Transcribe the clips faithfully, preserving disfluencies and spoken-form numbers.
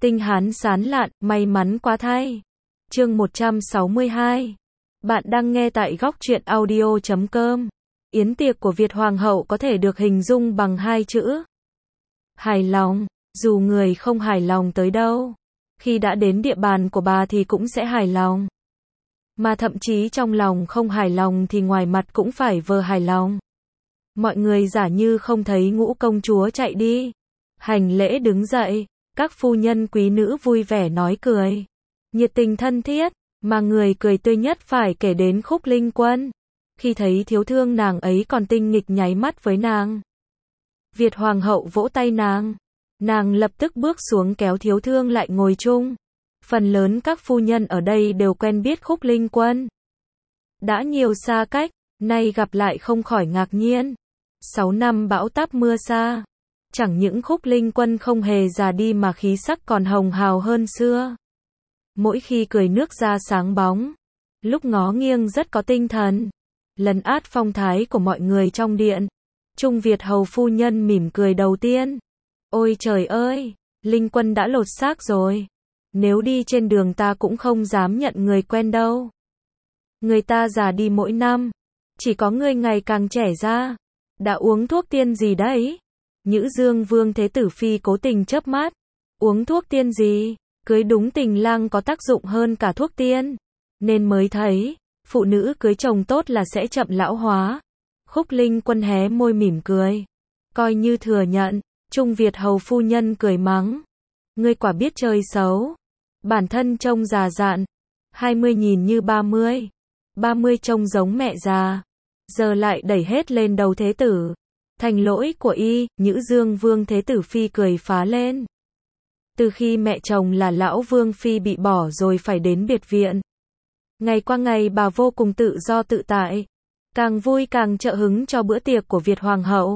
Tinh hán sán lạn, may mắn quá thay. Chương một trăm sáu mươi hai. Bạn đang nghe tại góc truyện audio chấm com. Yến tiệc của Việt Hoàng hậu có thể được hình dung bằng hai chữ. Hài lòng, dù người không hài lòng tới đâu, khi đã đến địa bàn của bà thì cũng sẽ hài lòng. Mà thậm chí trong lòng không hài lòng thì ngoài mặt cũng phải vờ hài lòng. Mọi người giả như không thấy ngũ công chúa chạy đi. Hành lễ đứng dậy, các phu nhân quý nữ vui vẻ nói cười. Nhiệt tình thân thiết, mà người cười tươi nhất phải kể đến Khúc Linh Quân. Khi thấy thiếu thương nàng ấy còn tinh nghịch nháy mắt với nàng. Việt Hoàng hậu vỗ tay nàng. Nàng lập tức bước xuống kéo thiếu thương lại ngồi chung. Phần lớn các phu nhân ở đây đều quen biết Khúc Linh Quân. Đã nhiều xa cách, nay gặp lại không khỏi ngạc nhiên. Sáu năm bão táp mưa xa. Chẳng những Khúc Linh Quân không hề già đi mà khí sắc còn hồng hào hơn xưa. Mỗi khi cười nước da sáng bóng, lúc ngó nghiêng rất có tinh thần, lấn át phong thái của mọi người trong điện. Trung Việt hầu phu nhân mỉm cười đầu tiên. Ôi trời ơi, Linh Quân đã lột xác rồi. Nếu đi trên đường ta cũng không dám nhận người quen đâu. Người ta già đi mỗi năm, chỉ có ngươi ngày càng trẻ ra. Đã uống thuốc tiên gì đấy? Nhữ Dương Vương Thế Tử Phi cố tình chớp mắt. Uống thuốc tiên gì? Cưới đúng tình lang có tác dụng hơn cả thuốc tiên. Nên mới thấy, phụ nữ cưới chồng tốt là sẽ chậm lão hóa. Khúc Linh Quân hé môi mỉm cười. Coi như thừa nhận, Trung Việt hầu phu nhân cười mắng. Ngươi quả biết chơi xấu. Bản thân trông già dặn. Hai mươi nhìn như ba mươi. Ba mươi trông giống mẹ già. Giờ lại đẩy hết lên đầu thế tử. Thành lỗi của y, Nhữ Dương Vương Thế Tử Phi cười phá lên. Từ khi mẹ chồng là lão Vương Phi bị bỏ rồi phải đến biệt viện. Ngày qua ngày bà vô cùng tự do tự tại. Càng vui càng trợ hứng cho bữa tiệc của Việt Hoàng hậu.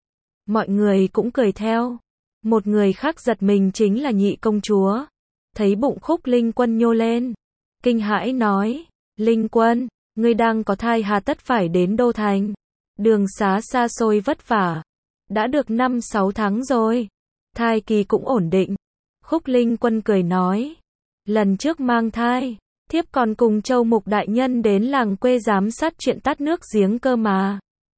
Mọi người cũng cười theo. Một người khác giật mình chính là nhị công chúa. Thấy bụng Khúc Linh Quân nhô lên. Kinh hãi nói, Linh Quân, ngươi đang có thai hà tất phải đến Đô Thành. Đường xá xa xôi vất vả. Đã được năm sáu tháng rồi. Thai kỳ cũng ổn định. Khúc Linh Quân cười nói. Lần trước mang thai, thiếp còn cùng Châu Mục đại nhân đến làng quê giám sát chuyện tắt nước giếng cơ mà.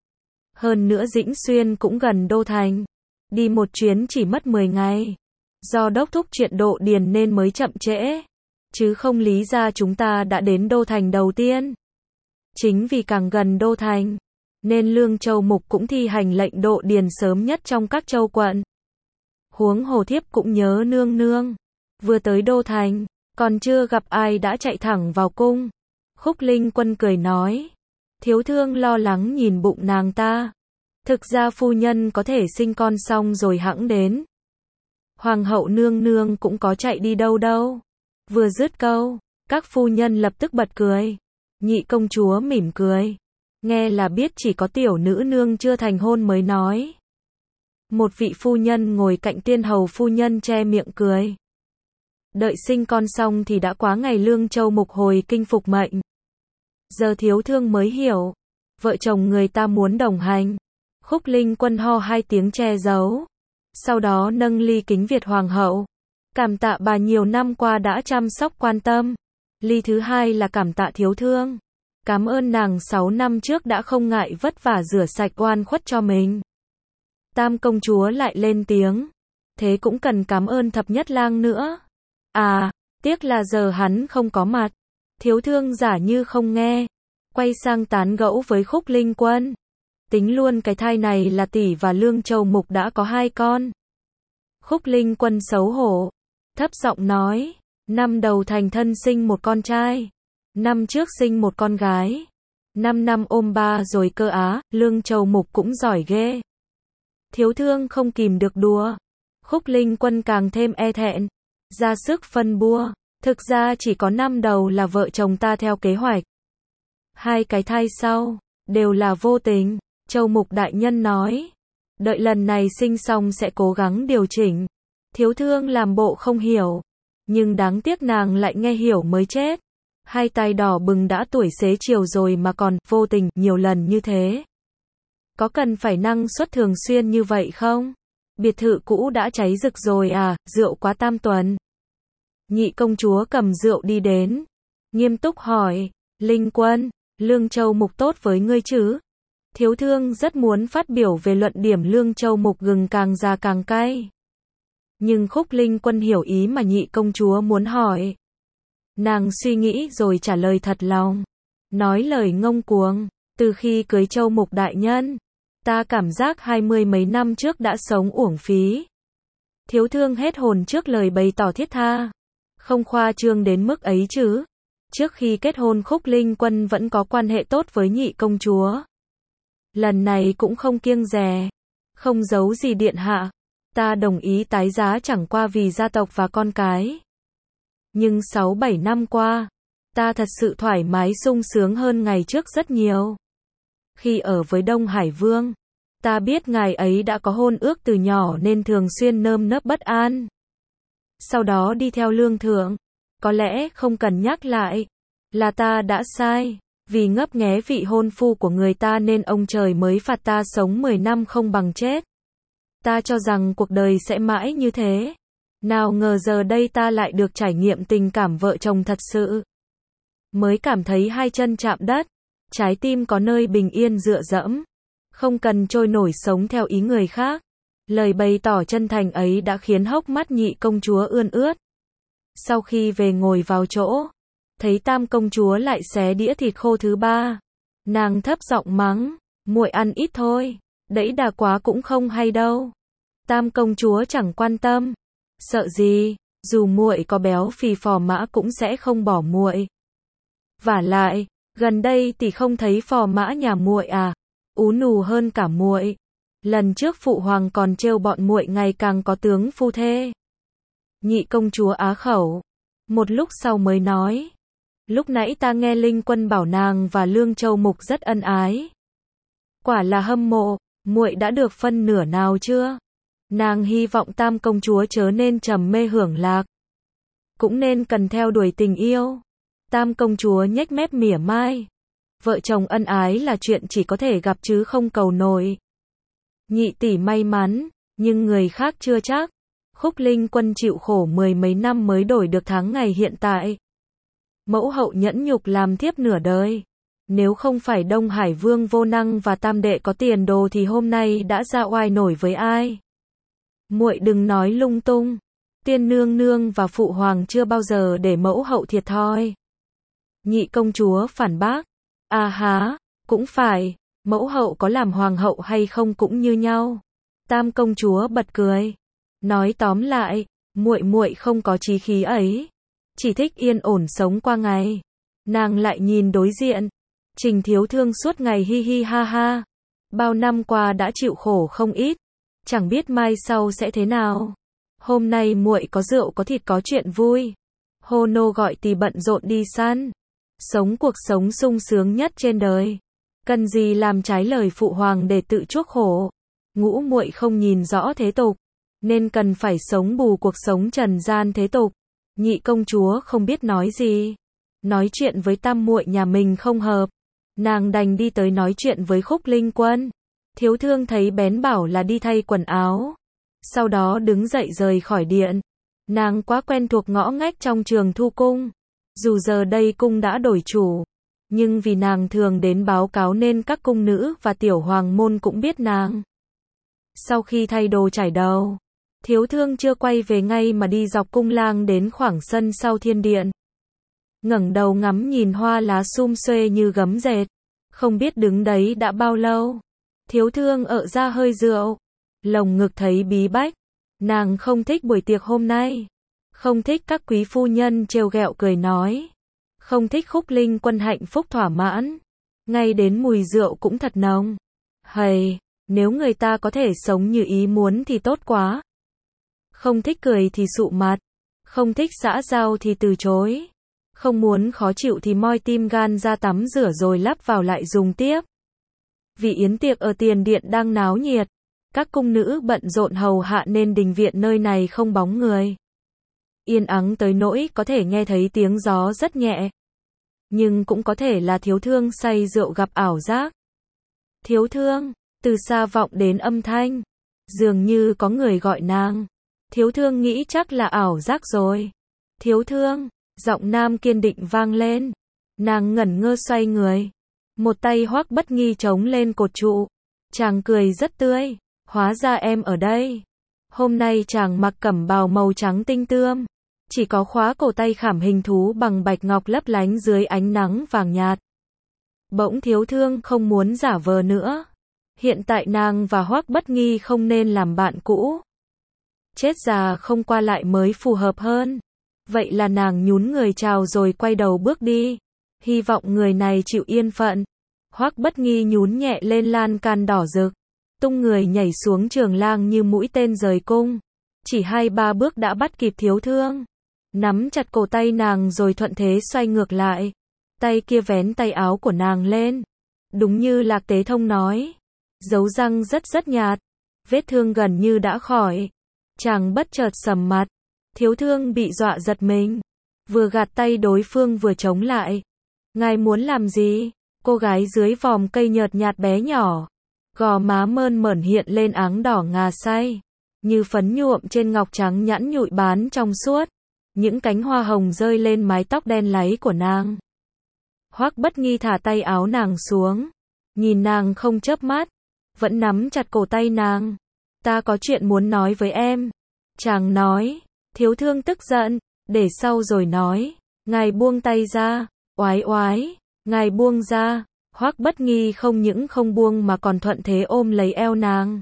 Hơn nữa Dĩnh Xuyên cũng gần Đô Thành. Đi một chuyến chỉ mất mười ngày. Do đốc thúc chuyện độ điền nên mới chậm trễ. Chứ không lý ra chúng ta đã đến Đô Thành đầu tiên. Chính vì càng gần Đô Thành, nên Lương Châu Mục cũng thi hành lệnh độ điền sớm nhất trong các châu quận. Huống hồ thiếp cũng nhớ nương nương. Vừa tới Đô Thành, còn chưa gặp ai đã chạy thẳng vào cung. Khúc Linh Quân cười nói. Thiếu thương lo lắng nhìn bụng nàng ta. Thực ra phu nhân có thể sinh con xong rồi hẵng đến. Hoàng hậu nương nương cũng có chạy đi đâu đâu. Vừa dứt câu, các phu nhân lập tức bật cười. Nhị công chúa mỉm cười. Nghe là biết chỉ có tiểu nữ nương chưa thành hôn mới nói. Một vị phu nhân ngồi cạnh tiên hầu phu nhân che miệng cười. Đợi sinh con xong thì đã quá ngày Lương Châu Mục hồi kinh phục mệnh. Giờ thiếu thương mới hiểu. Vợ chồng người ta muốn đồng hành. Khúc Linh Quân ho hai tiếng che giấu. Sau đó nâng ly kính Việt Hoàng hậu. Cảm tạ bà nhiều năm qua đã chăm sóc quan tâm. Ly thứ hai là cảm tạ thiếu thương. Cảm ơn nàng sáu năm trước đã không ngại vất vả rửa sạch oan khuất cho mình. Tam công chúa lại lên tiếng. Thế cũng cần cảm ơn thập nhất lang nữa. À, tiếc là giờ hắn không có mặt. Thiếu thương giả như không nghe. Quay sang tán gẫu với Khúc Linh Quân. Tính luôn cái thai này là tỷ và Lương Châu Mục đã có hai con. Khúc Linh Quân xấu hổ. Thấp giọng nói. Năm đầu thành thân sinh một con trai. Năm trước sinh một con gái. Năm năm ôm ba rồi cơ á, Lương Châu Mục cũng giỏi ghê. Thiếu thương không kìm được đùa. Khúc Linh Quân càng thêm e thẹn. Ra sức phân bua. Thực ra chỉ có năm đầu là vợ chồng ta theo kế hoạch. Hai cái thai sau, đều là vô tình. Châu Mục đại nhân nói. Đợi lần này sinh xong sẽ cố gắng điều chỉnh. Thiếu thương làm bộ không hiểu. Nhưng đáng tiếc nàng lại nghe hiểu mới chết. Hai tay đỏ bừng đã tuổi xế chiều rồi mà còn vô tình nhiều lần như thế. Có cần phải năng suất thường xuyên như vậy không? Biệt thự cũ đã cháy rực rồi à, rượu quá tam tuần. Nhị công chúa cầm rượu đi đến, nghiêm túc hỏi, Linh Quân, Lương Châu Mục tốt với ngươi chứ? Thiếu thương rất muốn phát biểu về luận điểm Lương Châu Mục gừng càng già càng cay. Nhưng Khúc Linh Quân hiểu ý mà nhị công chúa muốn hỏi. Nàng suy nghĩ rồi trả lời thật lòng. Nói lời ngông cuồng, từ khi cưới Châu Mục đại nhân, ta cảm giác hai mươi mấy năm trước đã sống uổng phí. Thiếu thương hết hồn trước lời bày tỏ thiết tha. Không khoa trương đến mức ấy chứ. Trước khi kết hôn Khúc Linh Quân vẫn có quan hệ tốt với nhị công chúa. Lần này cũng không kiêng dè. Không giấu gì điện hạ. Ta đồng ý tái giá chẳng qua vì gia tộc và con cái. Nhưng sáu bảy năm qua, ta thật sự thoải mái sung sướng hơn ngày trước rất nhiều. Khi ở với Đông Hải Vương, ta biết ngài ấy đã có hôn ước từ nhỏ nên thường xuyên nơm nớp bất an. Sau đó đi theo Lương Thượng, có lẽ không cần nhắc lại, là ta đã sai, vì ngấp nghé vị hôn phu của người ta nên ông trời mới phạt ta sống mười năm không bằng chết. Ta cho rằng cuộc đời sẽ mãi như thế. Nào ngờ giờ đây ta lại được trải nghiệm tình cảm vợ chồng thật sự. Mới cảm thấy hai chân chạm đất, trái tim có nơi bình yên dựa dẫm. Không cần trôi nổi sống theo ý người khác. Lời bày tỏ chân thành ấy đã khiến hốc mắt nhị công chúa ươn ướt. Sau khi về ngồi vào chỗ, thấy tam công chúa lại xé đĩa thịt khô thứ ba. Nàng thấp giọng mắng, muội ăn ít thôi, đẫy đà quá cũng không hay đâu. Tam công chúa chẳng quan tâm. Sợ gì, dù muội có béo phì phò mã cũng sẽ không bỏ muội. Vả lại, gần đây thì không thấy phò mã nhà muội à, ú nù hơn cả muội. Lần trước phụ hoàng còn trêu bọn muội ngày càng có tướng phu thê. Nhị công chúa á khẩu, một lúc sau mới nói, lúc nãy ta nghe Linh Quân bảo nàng và Lương Châu Mục rất ân ái. Quả là hâm mộ, muội đã được phân nửa nào chưa? Nàng hy vọng tam công chúa chớ nên trầm mê hưởng lạc, cũng nên cần theo đuổi tình yêu. Tam công chúa nhếch mép mỉa mai, vợ chồng ân ái là chuyện chỉ có thể gặp chứ không cầu nổi. Nhị tỷ may mắn, nhưng người khác chưa chắc. Khúc Linh Quân chịu khổ mười mấy năm mới đổi được tháng ngày hiện tại. Mẫu hậu nhẫn nhục làm thiếp nửa đời. Nếu không phải Đông Hải Vương vô năng và tam đệ có tiền đồ thì hôm nay đã ra oai nổi với ai. Muội đừng nói lung tung. Tiên nương nương và phụ hoàng chưa bao giờ để mẫu hậu thiệt thòi. Nhị công chúa phản bác. À há, cũng phải, mẫu hậu có làm hoàng hậu hay không cũng như nhau. Tam công chúa bật cười. Nói tóm lại, muội muội không có chí khí ấy. Chỉ thích yên ổn sống qua ngày. Nàng lại nhìn đối diện. Trình thiếu thương suốt ngày hi hi ha ha. Bao năm qua đã chịu khổ không ít. Chẳng biết mai sau sẽ thế nào. Hôm nay muội có rượu có thịt có chuyện vui. Hô nô gọi tỳ bận rộn đi săn. Sống cuộc sống sung sướng nhất trên đời. Cần gì làm trái lời phụ hoàng để tự chuốc khổ. Ngũ muội không nhìn rõ thế tục, nên cần phải sống bù cuộc sống trần gian thế tục. Nhị công chúa không biết nói gì. Nói chuyện với tam muội nhà mình không hợp. Nàng đành đi tới nói chuyện với Khúc Linh Quân. Thiếu thương thấy bén bảo là đi thay quần áo. Sau đó đứng dậy rời khỏi điện. Nàng quá quen thuộc ngõ ngách trong Trường Thu Cung. Dù giờ đây cung đã đổi chủ, nhưng vì nàng thường đến báo cáo nên các cung nữ và tiểu hoàng môn cũng biết nàng. Sau khi thay đồ trải đầu, thiếu thương chưa quay về ngay mà đi dọc cung lang đến khoảng sân sau thiên điện. Ngẩng đầu ngắm nhìn hoa lá sum xuê như gấm dệt. Không biết đứng đấy đã bao lâu. Thiếu thương ợ ra hơi rượu. Lồng ngực thấy bí bách. Nàng không thích buổi tiệc hôm nay. Không thích các quý phu nhân trêu ghẹo cười nói. Không thích Khúc Linh Quân hạnh phúc thỏa mãn. Ngay đến mùi rượu cũng thật nồng. Hầy, nếu người ta có thể sống như ý muốn thì tốt quá. Không thích cười thì sụ mặt. Không thích xã giao thì từ chối. Không muốn khó chịu thì moi tim gan ra tắm rửa rồi lắp vào lại dùng tiếp. Vì yến tiệc ở tiền điện đang náo nhiệt. Các cung nữ bận rộn hầu hạ nên đình viện nơi này không bóng người. Yên ắng tới nỗi có thể nghe thấy tiếng gió rất nhẹ. Nhưng cũng có thể là thiếu thương say rượu gặp ảo giác. Thiếu thương, từ xa vọng đến âm thanh. Dường như có người gọi nàng. Thiếu thương nghĩ chắc là ảo giác rồi. Thiếu thương, giọng nam kiên định vang lên. Nàng ngẩn ngơ xoay người. Một tay Hoắc Bất Nghi chống lên cột trụ. Chàng cười rất tươi. Hóa ra em ở đây. Hôm nay chàng mặc cẩm bào màu trắng tinh tươm. Chỉ có khóa cổ tay khảm hình thú bằng bạch ngọc lấp lánh dưới ánh nắng vàng nhạt. Bỗng thiếu thương không muốn giả vờ nữa. Hiện tại nàng và Hoắc Bất Nghi không nên làm bạn cũ. Chết già không qua lại mới phù hợp hơn. Vậy là nàng nhún người chào rồi quay đầu bước đi. Hy vọng người này chịu yên phận. Hoắc Bất Nghi nhún nhẹ lên lan can đỏ rực. Tung người nhảy xuống trường lang như mũi tên rời cung. Chỉ hai ba bước đã bắt kịp thiếu thương. Nắm chặt cổ tay nàng rồi thuận thế xoay ngược lại. Tay kia vén tay áo của nàng lên. Đúng như Lạc Tế Thông nói. Dấu răng rất rất nhạt. Vết thương gần như đã khỏi. Chàng bất chợt sầm mặt. Thiếu thương bị dọa giật mình. Vừa gạt tay đối phương vừa chống lại. Ngài muốn làm gì? Cô gái dưới vòm cây nhợt nhạt bé nhỏ. Gò má mơn mởn hiện lên áng đỏ ngà say. Như phấn nhuộm trên ngọc trắng nhẵn nhụi bán trong suốt. Những cánh hoa hồng rơi lên mái tóc đen láy của nàng. Hoắc Bất Nghi thả tay áo nàng xuống. Nhìn nàng không chớp mắt. Vẫn nắm chặt cổ tay nàng. Ta có chuyện muốn nói với em. Chàng nói. Thiếu thương tức giận. Để sau rồi nói. Ngài buông tay ra. Oái oái. Ngài buông ra. Hoắc Bất Nghi không những không buông mà còn thuận thế ôm lấy eo nàng.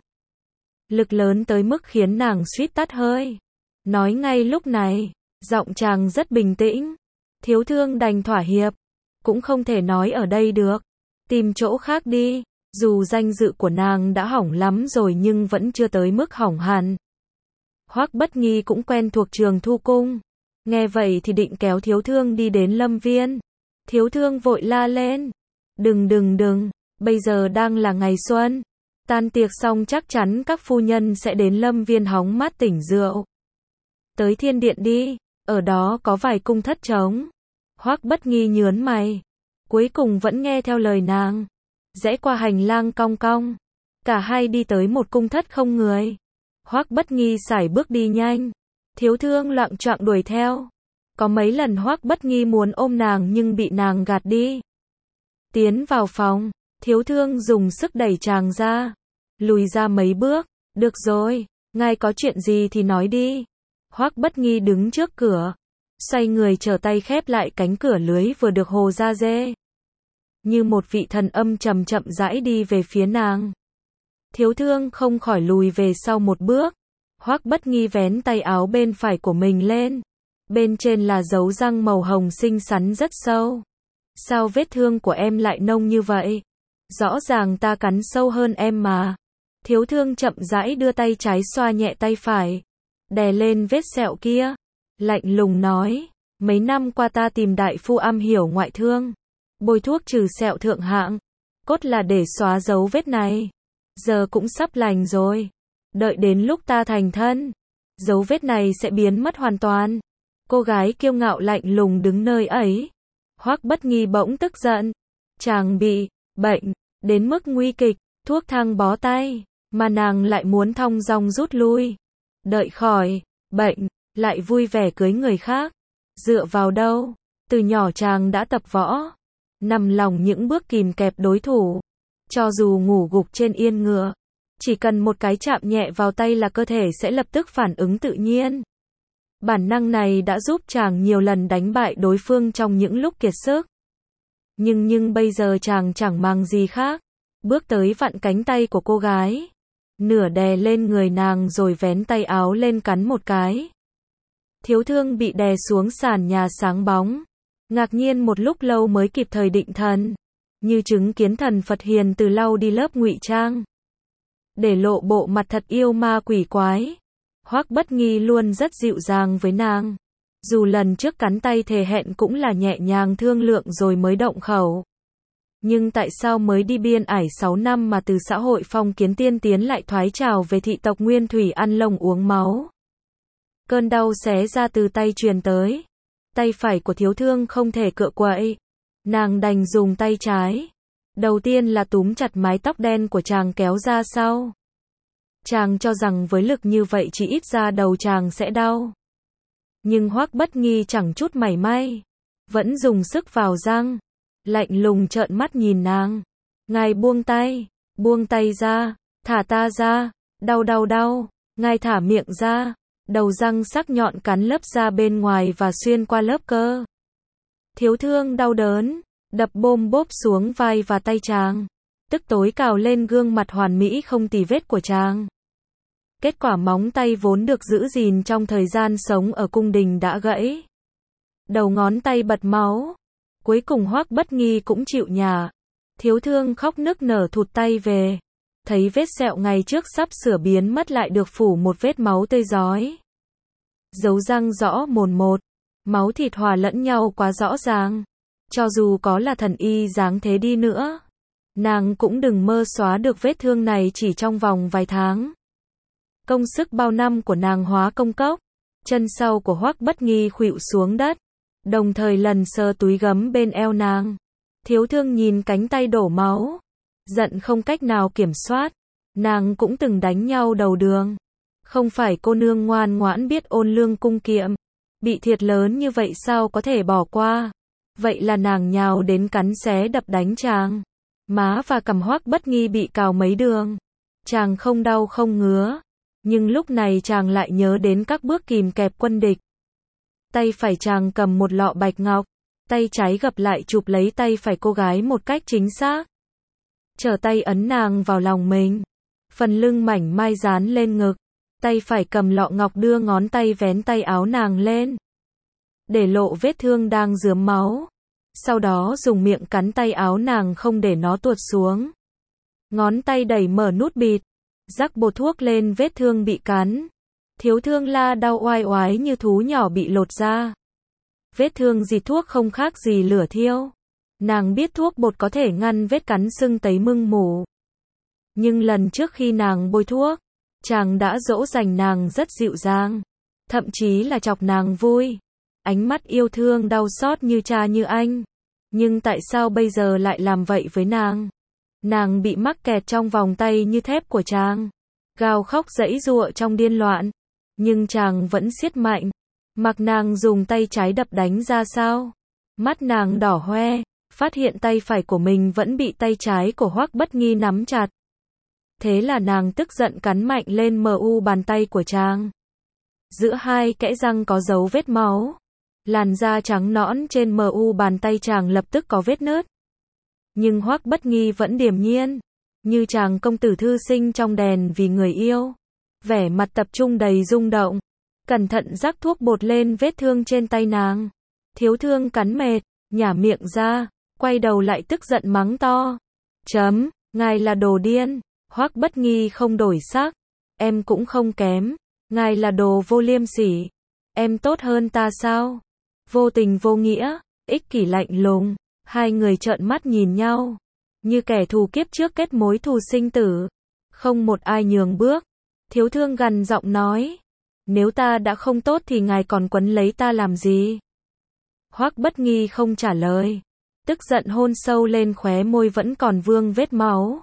Lực lớn tới mức khiến nàng suýt tắt hơi. Nói ngay lúc này. Giọng chàng rất bình tĩnh. Thiếu thương đành thỏa hiệp. Cũng không thể nói ở đây được. Tìm chỗ khác đi. Dù danh dự của nàng đã hỏng lắm rồi nhưng vẫn chưa tới mức hỏng hẳn. Hoắc Bất Nghi cũng quen thuộc Trường Thu Cung. Nghe vậy thì định kéo thiếu thương đi đến Lâm Viên. Thiếu thương vội la lên. Đừng đừng đừng, bây giờ đang là ngày xuân. Tan tiệc xong chắc chắn các phu nhân sẽ đến Lâm Viên hóng mát tỉnh rượu. Tới Thiên Điện đi, ở đó có vài cung thất trống. Hoắc Bất Nghi nhớn mày. Cuối cùng vẫn nghe theo lời nàng. Rẽ qua hành lang cong cong. Cả hai đi tới một cung thất không người. Hoắc Bất Nghi sải bước đi nhanh. Thiếu thương loạng choạng đuổi theo. Có mấy lần Hoắc Bất Nghi muốn ôm nàng nhưng bị nàng gạt đi. Tiến vào phòng, thiếu thương dùng sức đẩy chàng ra. Lùi ra mấy bước. Được rồi, ngài có chuyện gì thì nói đi. Hoắc Bất Nghi đứng trước cửa. Xoay người trở tay khép lại cánh cửa lưới vừa được hồ ra dê. Như một vị thần âm chậm chậm rãi đi về phía nàng. Thiếu thương không khỏi lùi về sau một bước. Hoắc Bất Nghi vén tay áo bên phải của mình lên. Bên trên là dấu răng màu hồng xinh xắn rất sâu. Sao vết thương của em lại nông như vậy? Rõ ràng ta cắn sâu hơn em mà. Thiếu thương chậm rãi đưa tay trái xoa nhẹ tay phải. Đè lên vết sẹo kia. Lạnh lùng nói. Mấy năm qua ta tìm đại phu am hiểu ngoại thương. Bôi thuốc trừ sẹo thượng hạng. Cốt là để xóa dấu vết này. Giờ cũng sắp lành rồi. Đợi đến lúc ta thành thân. Dấu vết này sẽ biến mất hoàn toàn. Cô gái kiêu ngạo lạnh lùng đứng nơi ấy. Hoắc Bất Nghi bỗng tức giận. Chàng bị bệnh đến mức nguy kịch, thuốc thang bó tay, mà nàng lại muốn thong dong rút lui. Đợi khỏi bệnh, lại vui vẻ cưới người khác. Dựa vào đâu? Từ nhỏ chàng đã tập võ, nằm lòng những bước kìm kẹp đối thủ. Cho dù ngủ gục trên yên ngựa, chỉ cần một cái chạm nhẹ vào tay là cơ thể sẽ lập tức phản ứng tự nhiên. Bản năng này đã giúp chàng nhiều lần đánh bại đối phương trong những lúc kiệt sức. Nhưng nhưng bây giờ chàng chẳng màng gì khác. Bước tới vặn cánh tay của cô gái. Nửa đè lên người nàng rồi vén tay áo lên cắn một cái. Thiếu thương bị đè xuống sàn nhà sáng bóng. Ngạc nhiên một lúc lâu mới kịp thời định thần. Như chứng kiến thần Phật hiền từ lau đi lớp ngụy trang. Để lộ bộ mặt thật yêu ma quỷ quái. Hoắc Bất Nghi luôn rất dịu dàng với nàng. Dù lần trước cắn tay thề hẹn cũng là nhẹ nhàng thương lượng rồi mới động khẩu. Nhưng tại sao mới đi biên ải sáu năm mà từ xã hội phong kiến tiên tiến lại thoái trào về thị tộc nguyên thủy ăn lông uống máu? Cơn đau xé ra từ tay truyền tới. Tay phải của thiếu thương không thể cựa quậy. Nàng đành dùng tay trái. Đầu tiên là túm chặt mái tóc đen của chàng kéo ra sau. Chàng cho rằng với lực như vậy chỉ ít ra đầu chàng sẽ đau. Nhưng Hoắc Bất Nghi chẳng chút mảy may, vẫn dùng sức vào răng, lạnh lùng trợn mắt nhìn nàng. Ngài buông tay, buông tay ra, thả ta ra, đau đau đau, ngài thả miệng ra. Đầu răng sắc nhọn cắn lớp da bên ngoài và xuyên qua lớp cơ. Thiếu thương đau đớn, đập bôm bốp xuống vai và tay chàng, tức tối cào lên gương mặt hoàn mỹ không tì vết của chàng. Kết quả móng tay vốn được giữ gìn trong thời gian sống ở cung đình đã gãy. Đầu ngón tay bật máu. Cuối cùng Hoắc Bất Nghi cũng chịu nhả. Thiếu thương khóc nức nở thụt tay về. Thấy vết sẹo ngày trước sắp sửa biến mất lại được phủ một vết máu tươi rói. Dấu răng rõ mồn một. Máu thịt hòa lẫn nhau quá rõ ràng. Cho dù có là thần y dáng thế đi nữa, nàng cũng đừng mơ xóa được vết thương này chỉ trong vòng vài tháng. Công sức bao năm của nàng hóa công cốc. Chân sau của Hoắc Bất Nghi khuỵu xuống đất, đồng thời lần sờ túi gấm bên eo nàng. Thiếu thương nhìn cánh tay đổ máu, giận không cách nào kiểm soát. Nàng cũng từng đánh nhau đầu đường. Không phải cô nương ngoan ngoãn biết ôn lương cung kiệm, bị thiệt lớn như vậy sao có thể bỏ qua. Vậy là nàng nhào đến cắn xé đập đánh chàng. Má và cằm Hoắc Bất Nghi bị cào mấy đường. Chàng không đau không ngứa, nhưng lúc này chàng lại nhớ đến các bước kìm kẹp quân địch. Tay phải chàng cầm một lọ bạch ngọc, tay trái gập lại chụp lấy tay phải cô gái một cách chính xác. Trở tay ấn nàng vào lòng mình, phần lưng mảnh mai dán lên ngực, tay phải cầm lọ ngọc đưa ngón tay vén tay áo nàng lên, để lộ vết thương đang rướm máu. Sau đó dùng miệng cắn tay áo nàng không để nó tuột xuống. Ngón tay đẩy mở nút bịt, rắc bột thuốc lên vết thương bị cắn. Thiếu thương la đau oai oái như thú nhỏ bị lột da. Vết thương dì thuốc không khác gì lửa thiêu. Nàng biết thuốc bột có thể ngăn vết cắn sưng tấy mưng mủ. Nhưng lần trước khi nàng bôi thuốc, chàng đã dỗ dành nàng rất dịu dàng, thậm chí là chọc nàng vui. Ánh mắt yêu thương đau xót như cha như anh. Nhưng tại sao bây giờ lại làm vậy với nàng? Nàng bị mắc kẹt trong vòng tay như thép của chàng, gào khóc giãy giụa trong điên loạn, nhưng chàng vẫn siết mạnh, mặc nàng dùng tay trái đập đánh ra sao. Mắt nàng đỏ hoe, phát hiện tay phải của mình vẫn bị tay trái của Hoắc Bất Nghi nắm chặt. Thế là nàng tức giận cắn mạnh lên mờ u bàn tay của chàng. Giữa hai kẽ răng có dấu vết máu. Làn da trắng nõn trên mờ u bàn tay chàng lập tức có vết nứt. Nhưng Hoắc Bất Nghi vẫn điềm nhiên, như chàng công tử thư sinh trong đèn vì người yêu. Vẻ mặt tập trung đầy rung động, cẩn thận rắc thuốc bột lên vết thương trên tay nàng. Thiếu thương cắn mệt, nhả miệng ra, quay đầu lại tức giận mắng to. Chấm, ngài là đồ điên. Hoắc Bất Nghi không đổi sắc. Em cũng không kém. Ngài là đồ vô liêm sỉ. Em tốt hơn ta sao? Vô tình vô nghĩa, ích kỷ lạnh lùng. Hai người trợn mắt nhìn nhau, như kẻ thù kiếp trước kết mối thù sinh tử. Không một ai nhường bước. Thiếu thương gằn giọng nói. Nếu ta đã không tốt thì ngài còn quấn lấy ta làm gì? Hoắc Bất Nghi không trả lời. Tức giận hôn sâu lên khóe môi vẫn còn vương vết máu.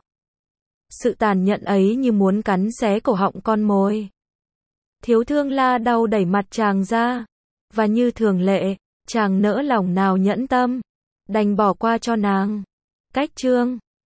Sự tàn nhẫn ấy như muốn cắn xé cổ họng con mồi. Thiếu thương la đau đẩy mặt chàng ra. Và như thường lệ, chàng nỡ lòng nào nhẫn tâm, đành bỏ qua cho nàng. Cách chương